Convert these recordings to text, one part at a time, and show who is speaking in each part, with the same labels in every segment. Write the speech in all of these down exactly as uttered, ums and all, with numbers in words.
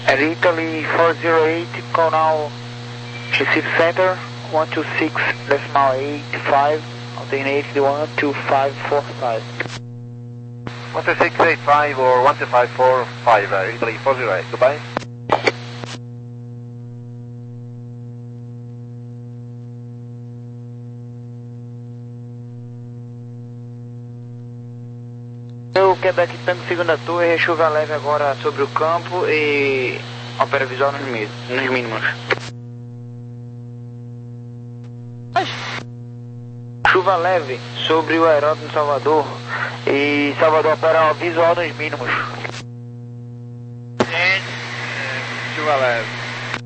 Speaker 1: Air Italy four zero eight, call now Recife Center, one two six decimal eight five, obtain eight one two five four five.
Speaker 2: one two six eight five or one two five four five, Air Italy four zero eight, goodbye.
Speaker 1: O Quebec Tango segunda torre, chuva leve agora sobre o campo e opera visual nos, mi nos mínimos. Chuva leve sobre o aeródromo Salvador e Salvador opera visual nos mínimos.
Speaker 2: É, chuva leve.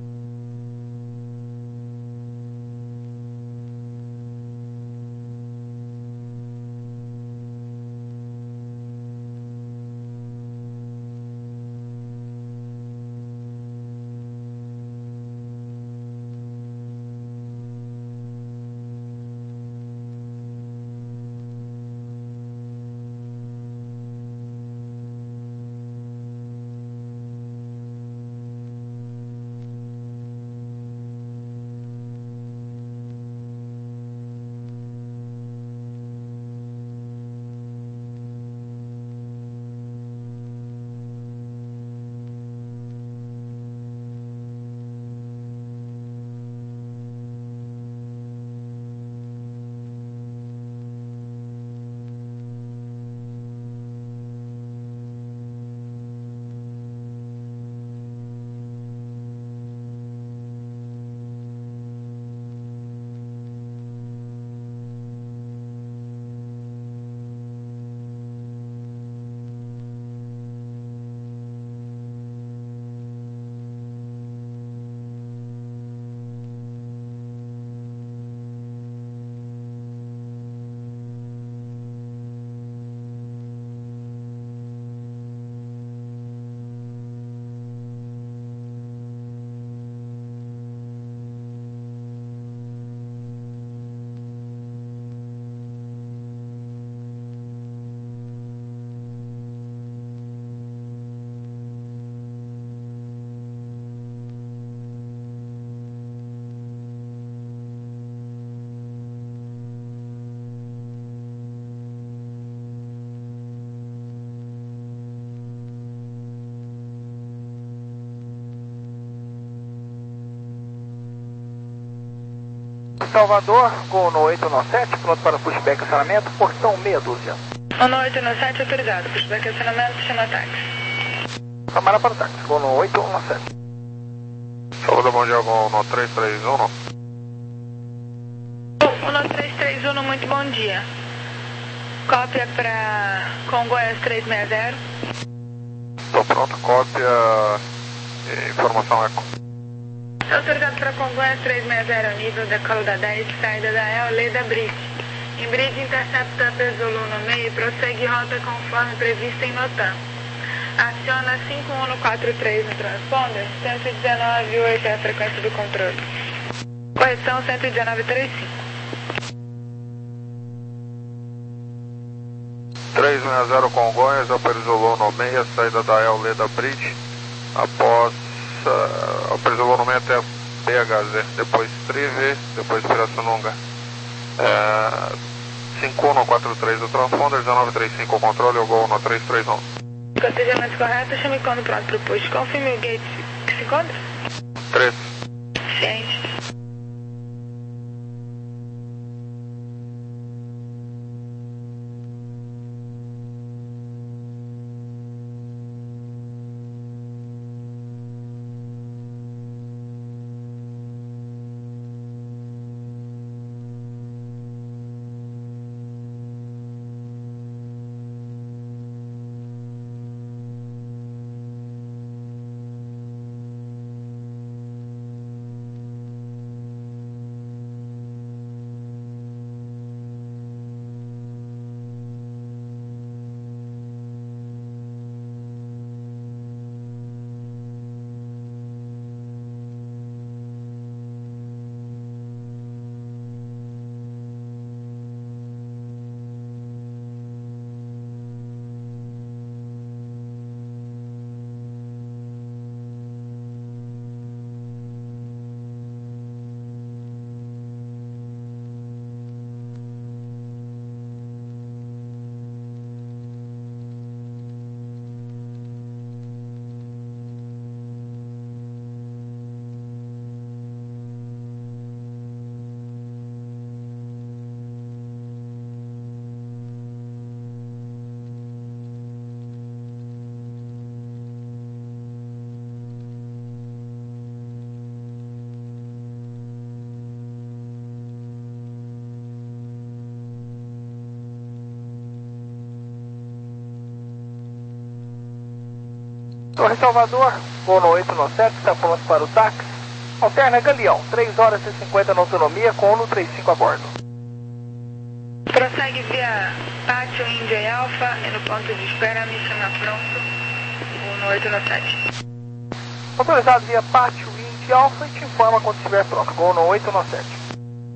Speaker 2: Salvador, com no oito nove sete, pronto para pushback acionamento, portão meia dúzia.
Speaker 3: No oito nove sete autorizado, pushback acionamento, chama táxi.
Speaker 2: Câmara para táxi, com no oito nove sete.
Speaker 4: Salvador, bom dia, com no três três um.
Speaker 3: um três três um, muito bom dia. Cópia para Congonhas três seis zero.
Speaker 4: Estou pronto, cópia e informação eco.
Speaker 3: Autorizado para Congonhas três seis zero, nível decolo da dez, saída da E O, Leda Bridge. Em Bridge intercepta Pesolo no meio e prossegue rota conforme prevista em NOTAM. Aciona cinco um quatro três no transponder, cento e dezenove vírgula oito é a frequência do controle. Correção cento e dezenove vírgula trinta e cinco.
Speaker 4: três seis zero Congonhas, Aperzolou no meio, saída da E O, Leda Bridge. Após uh, Aperzolou no meio até B H Z, depois Trive, depois Pirassununga. É, cinco um quatro três do transponder, dezenove trinta e cinco o controle, o gol no três três um.
Speaker 3: Cotejamento correto, chame quando pronto para o push. Confirme o gate que se encontra?
Speaker 4: três.
Speaker 3: Ciente.
Speaker 5: Torre Salvador, voo no oito nove sete, está pronto para o táxi. Alterna Galeão, três horas e cinquenta na autonomia, com Uno trinta e cinco a bordo.
Speaker 3: Prossegue via Pátio Índia e Alfa e no ponto de espera me chama pronto. Voo no oito nove sete.
Speaker 5: Autorizado via Pátio Índia e Alfa e te informa quando estiver pronto, voo no oito nove sete.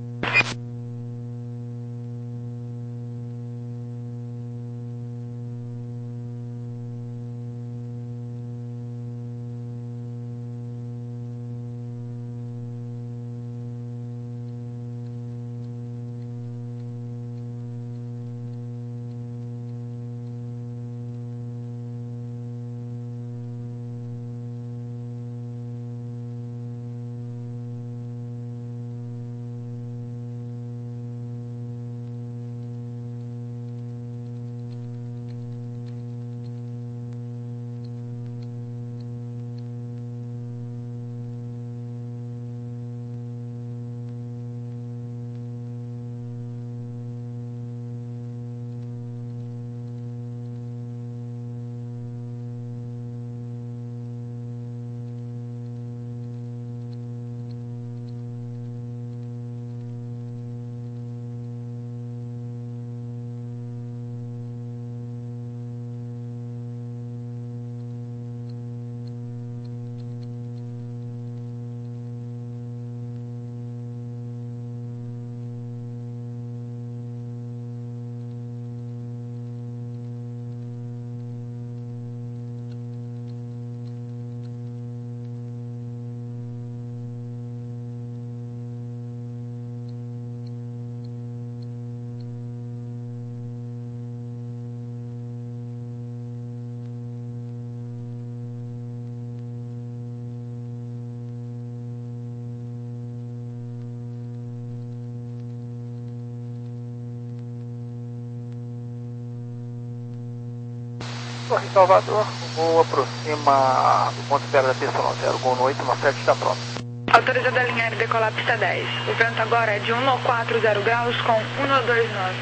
Speaker 5: Torre Salvador, o voo aproxima do ponto de espera da pista nove zero, voo no oito nove sete está pronto.
Speaker 3: Autorizada a alinhar e decolar pista dez. O vento agora é de um quatro zero graus com um dois nove.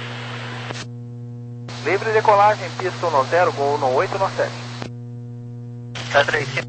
Speaker 5: Livre decolagem, pista nove zero, voo no oito nove sete.
Speaker 2: Tá três.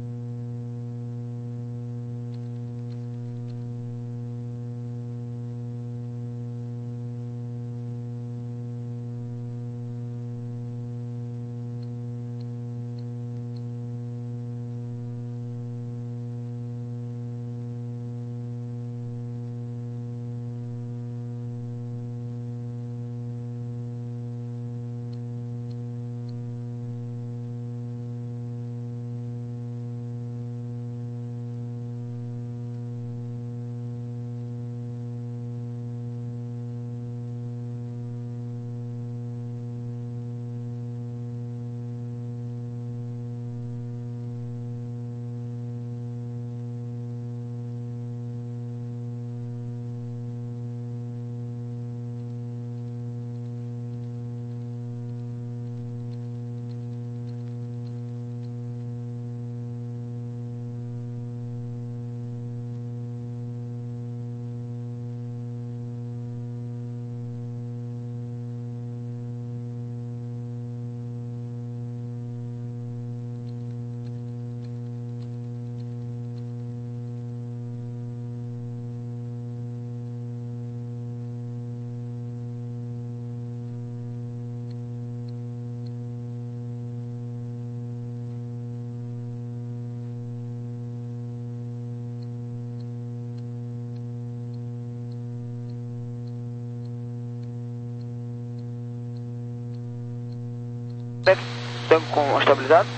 Speaker 1: Tanque com estabilizado?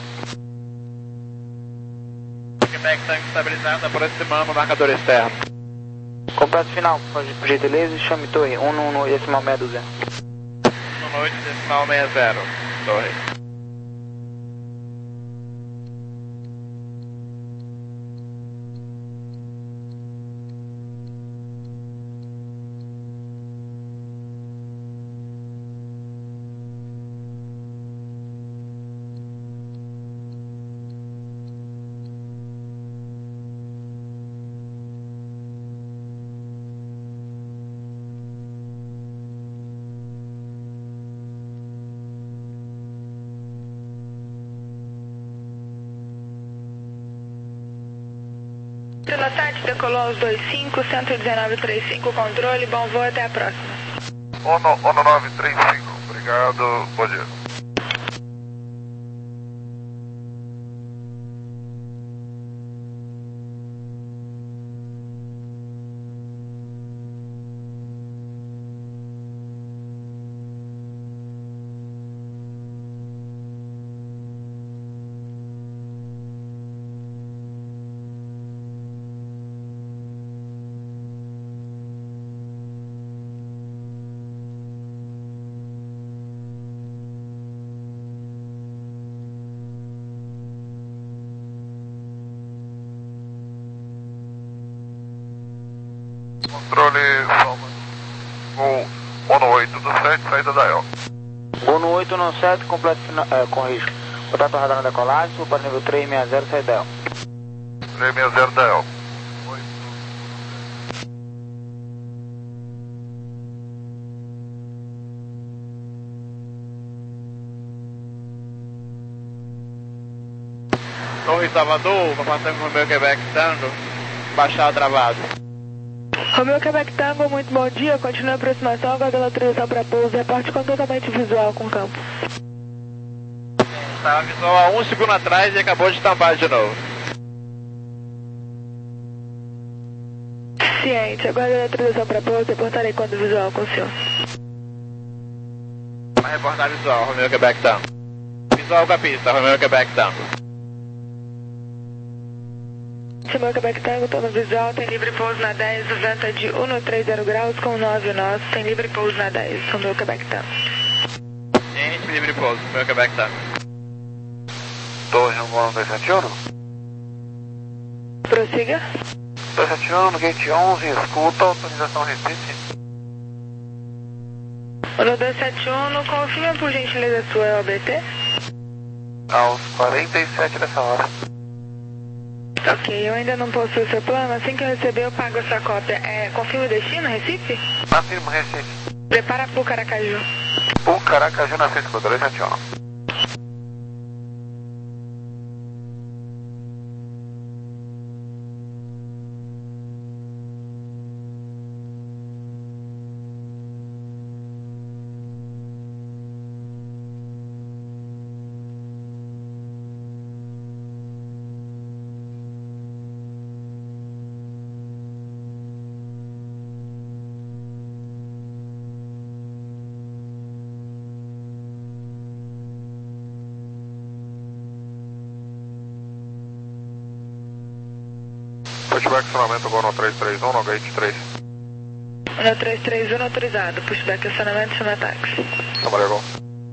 Speaker 2: Quebec, tanque estabilizado, aproximando, marcador externo.
Speaker 1: Completo final, por gentileza, chame torre, um no decimal meia dúzia.
Speaker 2: um oito decimal meia zero, torre.
Speaker 3: Pilotete decolou aos dois cinco, cento e dezenove trinta e cinco, controle, bom voo, até a próxima.
Speaker 4: Ono nove três cinco, obrigado, bom dia. Controle, Salma. Gol Ono oito do sete, saída da E L.
Speaker 1: Gol no oito no sete, completo, é, com risco. Contato radar na decolagem, suba para nível três seis zero, saída da E L.
Speaker 4: três seis zero da E L.
Speaker 6: Torre Salvador, passando com o meu Quebec Tango, baixar travado.
Speaker 3: Romeu Quebec Tango, muito bom dia, continua a aproximação, aguardando a autorização para pouso, reporte com totalmente visual com o campo.
Speaker 6: Estava visual há um segundo atrás e acabou de tampar de novo.
Speaker 3: Ciente, aguardando a autorização para pouso, reportarei quando visual com o senhor.
Speaker 6: Vai reportar visual, Romeu Quebec Tango. Visual com a pista, Romeu Quebec Tango.
Speaker 3: Romeu Quebec Tango, estou no visual, tem livre pouso na dez, venta de cento e trinta graus com nove nós, tem livre pouso na dez, Romeu Quebec Tango.
Speaker 6: Ciente, livre pouso, Romeu Quebec Tango.
Speaker 4: Torre Angolo dois sete um.
Speaker 3: Prossiga.
Speaker 4: dois sete um, no gate onze, escuta, autorização Recife.
Speaker 3: No dois sete um, confirma por gentileza sua E O B T.
Speaker 4: Aos quarenta e sete dessa hora.
Speaker 3: Ok, eu ainda não possuo o seu plano, assim que eu receber eu pago a sua cópia. É, confirma o destino, Recife?
Speaker 4: Afirmo, Recife.
Speaker 3: Prepara pro Caracaju.
Speaker 4: O Caracaju na Cisco dois sete um. Pushback acionamento Gol no três três um, no gate três.
Speaker 3: No três três um autorizado, pushback acionamento, chama táxi.
Speaker 4: Trabalhou Gol.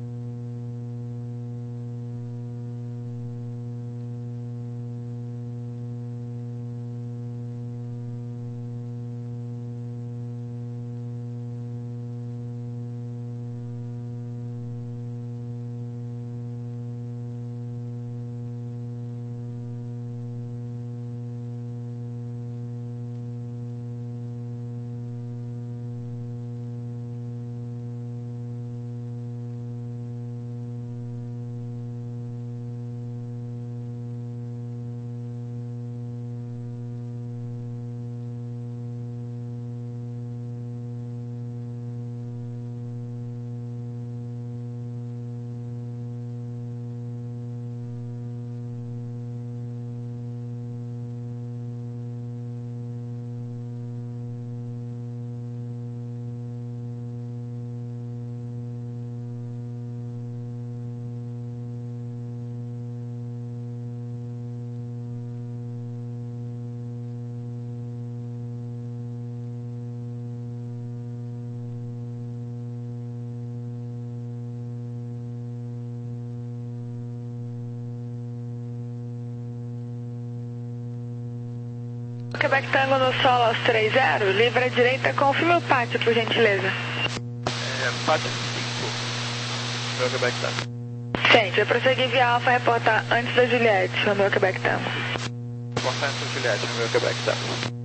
Speaker 3: Quebec Tango no solo aos três zero, livre à direita, confirme o pátio, por gentileza.
Speaker 6: É, pátio cinco, Romeu Quebec Tango.
Speaker 3: Gente, eu prossegui via Alfa reportar antes da Juliette, Romeu Quebec Tango.
Speaker 6: Reportar antes da Juliette, Romeu Quebec Tango.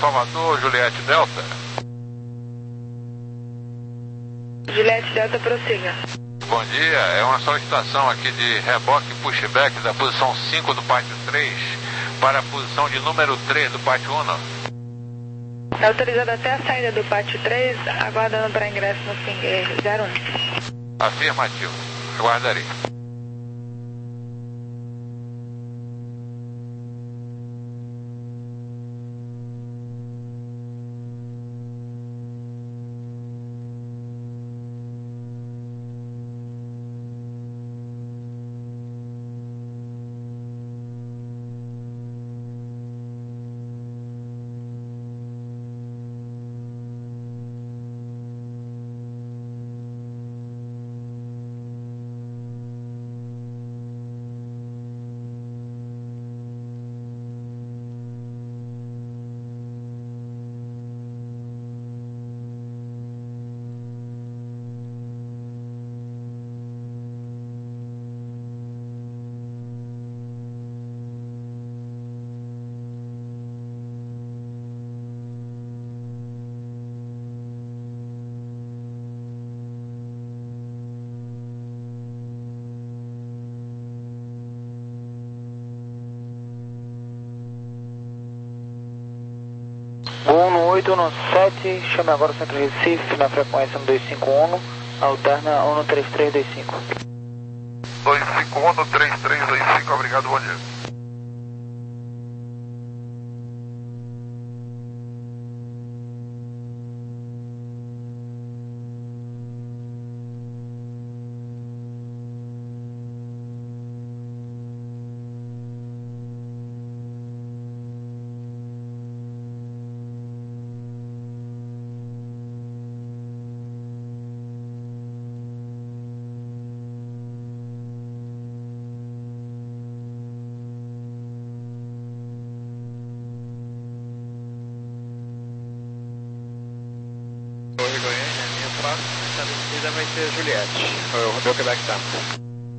Speaker 4: Salvador, Juliette Delta.
Speaker 3: Juliette Delta, prossiga.
Speaker 4: Bom dia, é uma solicitação aqui de reboque pushback da posição cinco do pátio três para a posição de número três do pátio um.
Speaker 3: É autorizado até a saída do pátio três, aguardando para ingresso no Pingueiro zero um.
Speaker 4: Afirmativo, aguardarei.
Speaker 1: oito um sete, chame agora o Centro Recife na frequência um dois cinco um, alterna um três três dois cinco.
Speaker 4: dois cinco um, três três dois cinco, obrigado, bom dia.
Speaker 6: Torre Goiânia, a minha próxima descida vai ser Juliette, o Romeu Quebec Tango.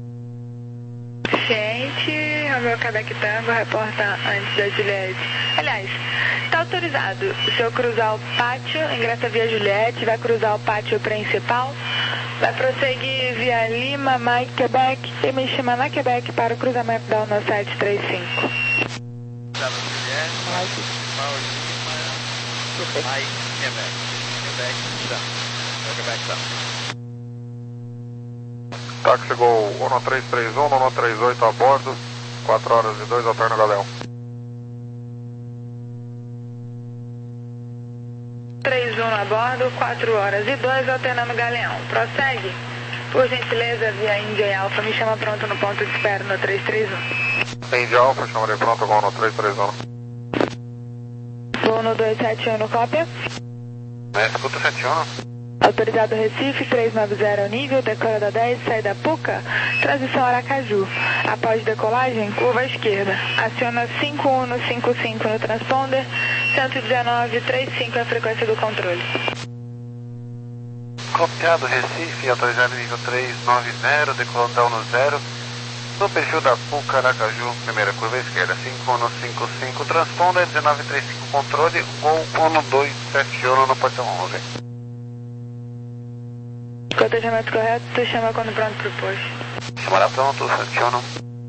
Speaker 3: Ciente, Romeu Quebec Tango, reporta antes da Juliette. Aliás, está autorizado o senhor cruzar o pátio, ingressa via Juliette, vai cruzar o pátio principal, vai prosseguir via Lima, Mike, Quebec e me chama na Quebec para o cruzamento da U N sete três cinco.
Speaker 6: Estava Juliette, Paulo Lima, Mike, Quebec. Quebec, Tango. Quebec, Tango.
Speaker 4: Táxi Gol um três três um, um três oito a bordo, quatro horas e dois, alterna Galeão.
Speaker 3: três um a bordo, quatro horas e dois, alternando Galeão. Prossegue. Por gentileza, via Índia Alfa, me chama pronto no ponto de espera no três três um.
Speaker 4: Índia Alfa, chamarei pronto com no três três um.
Speaker 3: Voo no dois sete um, cópia.
Speaker 2: É, escuta sete um.
Speaker 3: Autorizado Recife, trezentos e noventa nível, decola da dez, saída Puca, transição Aracaju. Após decolagem, curva à esquerda. Aciona cinco um cinco cinco no transponder, cento e dezenove trinta e cinco é a frequência do controle.
Speaker 2: Copiado Recife, autorizado nível trezentos e noventa, decolando da um zero, no perfil da Puca, Aracaju, primeira curva à esquerda, cinco um cinco cinco, transponder, dezenove trinta e cinco controle, Gol um dois sete um no portão onze.
Speaker 3: Cotejamento correto, tu chama quando pronto pro posto.
Speaker 2: Chamará pronto, sete um.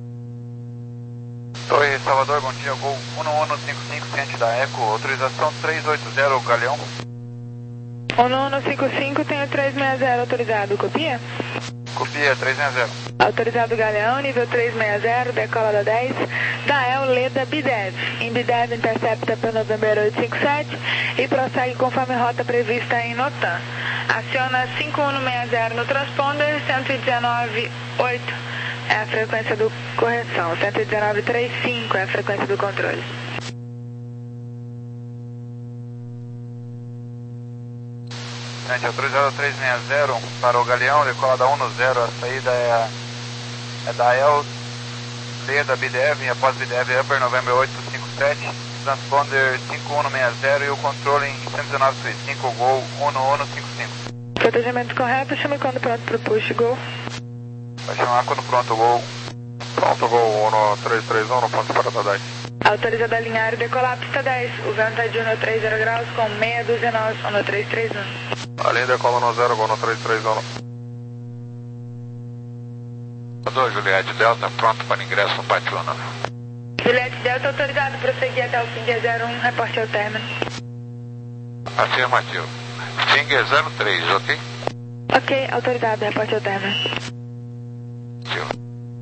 Speaker 2: Oi, Salvador, bom dia, Gol um um cinco cinco, ciente da Eco, autorização trezentos e oitenta, Galeão.
Speaker 3: um um cinco cinco, tenho trezentos e sessenta autorizado, copia?
Speaker 2: Copia, trezentos e sessenta.
Speaker 3: Autorizado Galeão, nível trezentos e sessenta, decola da dez, Dael Leda Bidev. Em Bidev intercepta para November oito cinco sete e prossegue conforme rota prevista em Notan. Aciona cinco um sessenta no transponder, cento e dezenove oito é a frequência do correção, cento e dezenove trinta e cinco é a frequência do controle.
Speaker 2: Gente, autorizado trezentos e sessenta para o Galeão, decola da um zero, a saída é, a, é da El Leda Bidev, e após Bidev Upper November oito cinco sete, transponder cinco um sessenta e o controle em cento e dezenove trinta e cinco, Gol um um cinco cinco.
Speaker 3: Protegimento correto, chame quando pronto pro push, Gol.
Speaker 2: Vai chamar quando pronto, Gol.
Speaker 4: Pronto, Gol um três três um no ponto de parada dez.
Speaker 3: Autorizado a alinhar e decolar pista dez. O vento é de um três zero graus com meia dúzia nós, um três três um.
Speaker 4: Alinha decola no zero, gol no três três um.
Speaker 7: dois, Juliette Delta, pronto para ingresso no Patiuna.
Speaker 3: Juliette Delta, autorizado, prosseguir até o Finger zero um, reporte ao término.
Speaker 7: Afirmativo. Finger zero três, ok?
Speaker 3: Ok, autorizado, reporte ao término.
Speaker 7: Sim.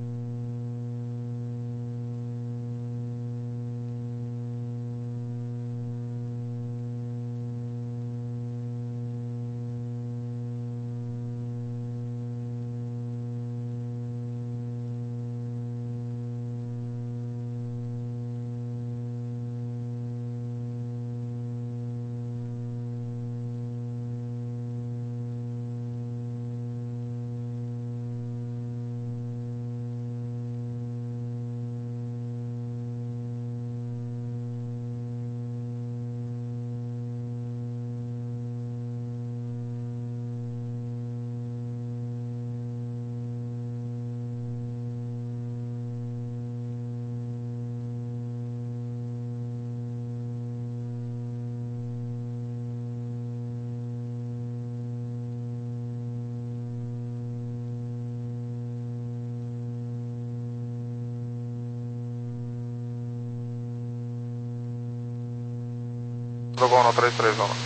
Speaker 4: Gol no três três um.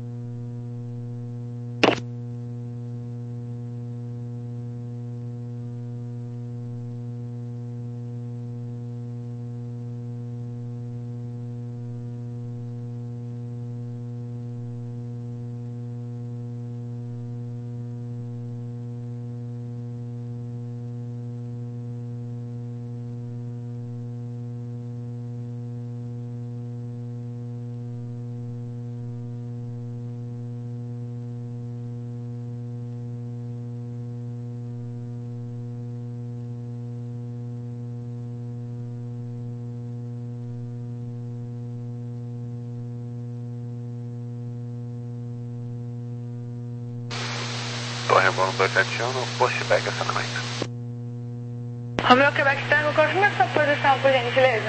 Speaker 7: Torre Bono dois sete um, pushback acionamento.
Speaker 3: Romeo Quebec Tango, confirma sua posição, por gentileza.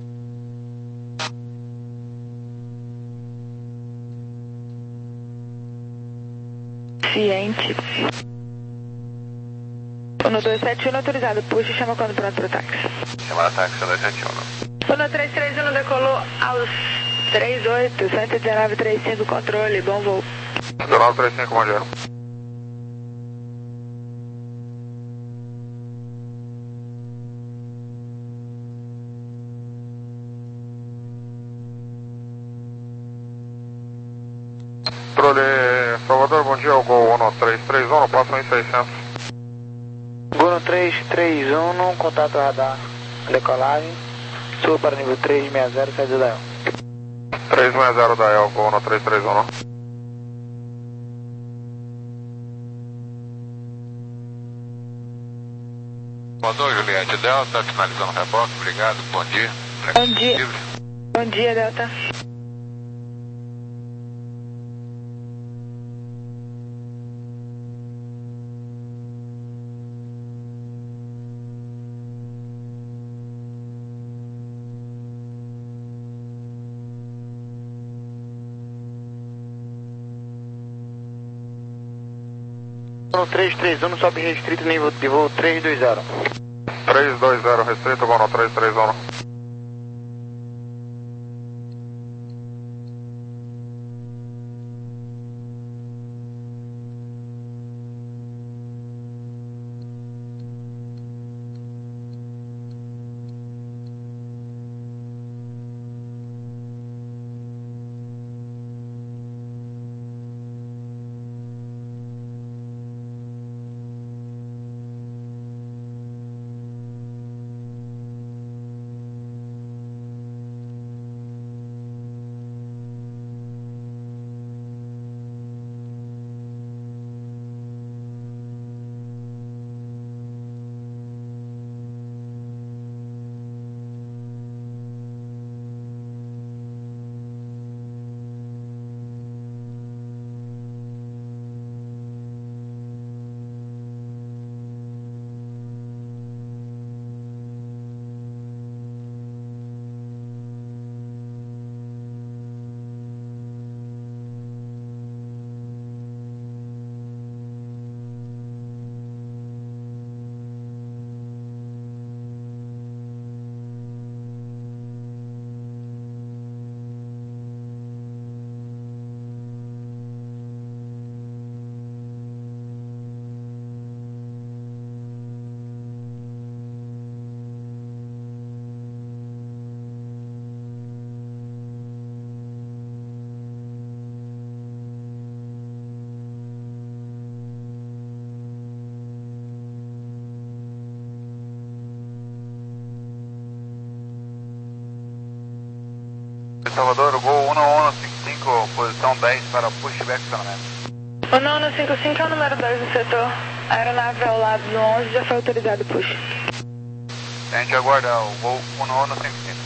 Speaker 3: Ciente. Uno dois sete um autorizado, puxa e chama quando pronto para o táxi.
Speaker 7: Chamada táxi dois sete um.
Speaker 3: Uno três três um decolou aos três oito, cento e dezenove, trinta e cinco, controle, bom voo.
Speaker 4: dezenove, trinta e cinco, bom dia. Controle Salvador, bom dia, o Gol um três três um, passam em seiscentos.
Speaker 1: Gol três três um, contato radar, decolagem, suba para nível três seis zero, saída da E L.
Speaker 4: três seis zero da E L, Gol um três três um.
Speaker 7: Salvador, Juliette Delta, finalizando o reboque, obrigado, bom dia.
Speaker 3: Bom dia. Bom dia, Delta.
Speaker 1: No três três um, sobe restrito, nível de voo três dois zero.
Speaker 4: três dois zero restrito, Gol no três três um.
Speaker 2: Salvador, Gol um um cinco cinco, posição dez para pushback estacionamento.
Speaker 3: um um cinco cinco é o número dois do setor. A aeronave ao lado do onze já foi autorizado push.
Speaker 2: A gente aguarda o Gol um um cinco cinco.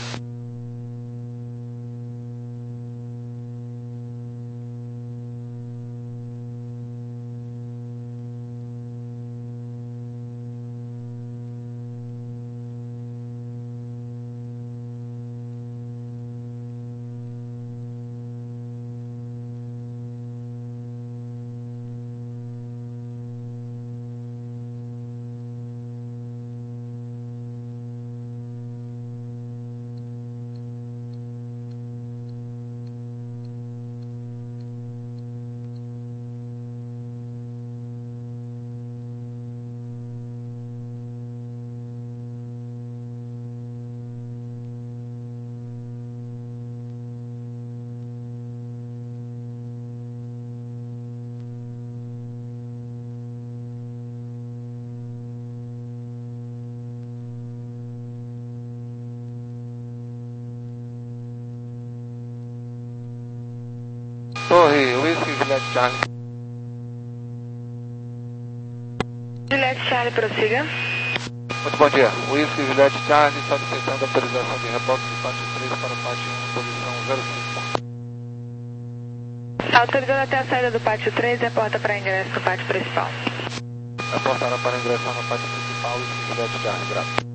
Speaker 7: Torre, Whisky, Juliette Charlie.
Speaker 3: Juliette Charlie, prossiga.
Speaker 7: Muito bom dia. Whisky, Juliette Charlie, solicitando autorização de reboque do pátio três para o pátio um, posição zero cinco.
Speaker 3: Autorizando até a saída do pátio três e a porta para ingresso do pátio principal.
Speaker 7: A porta era para ingressar no pátio principal, Whisky, Juliette Charlie, graças.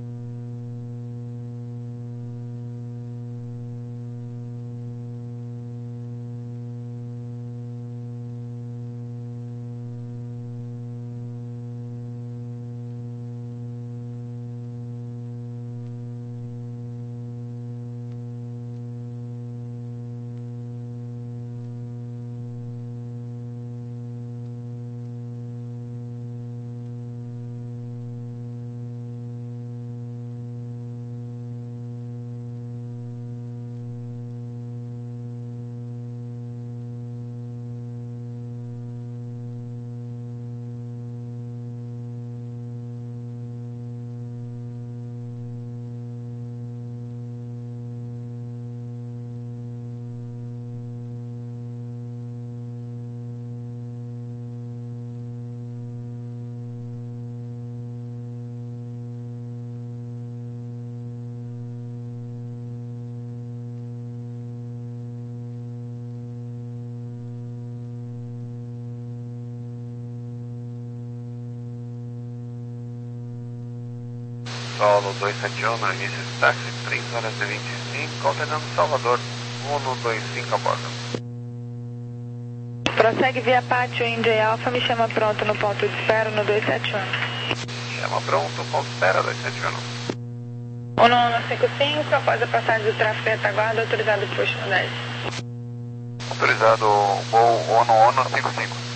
Speaker 4: Solo dois sete um, início de táxi, três horas e vinte e cinco, ordenando Salvador, um dois cinco a bordo.
Speaker 3: Prossegue via pátio India Alpha, me chama pronto no ponto de espera no dois sete um.
Speaker 4: Chama pronto, ponto de espera, dois sete um.
Speaker 3: um um cinco cinco, após a passagem do tráfego retaguarda, autorizado push no dez.
Speaker 2: Autorizado Gol um um cinco cinco.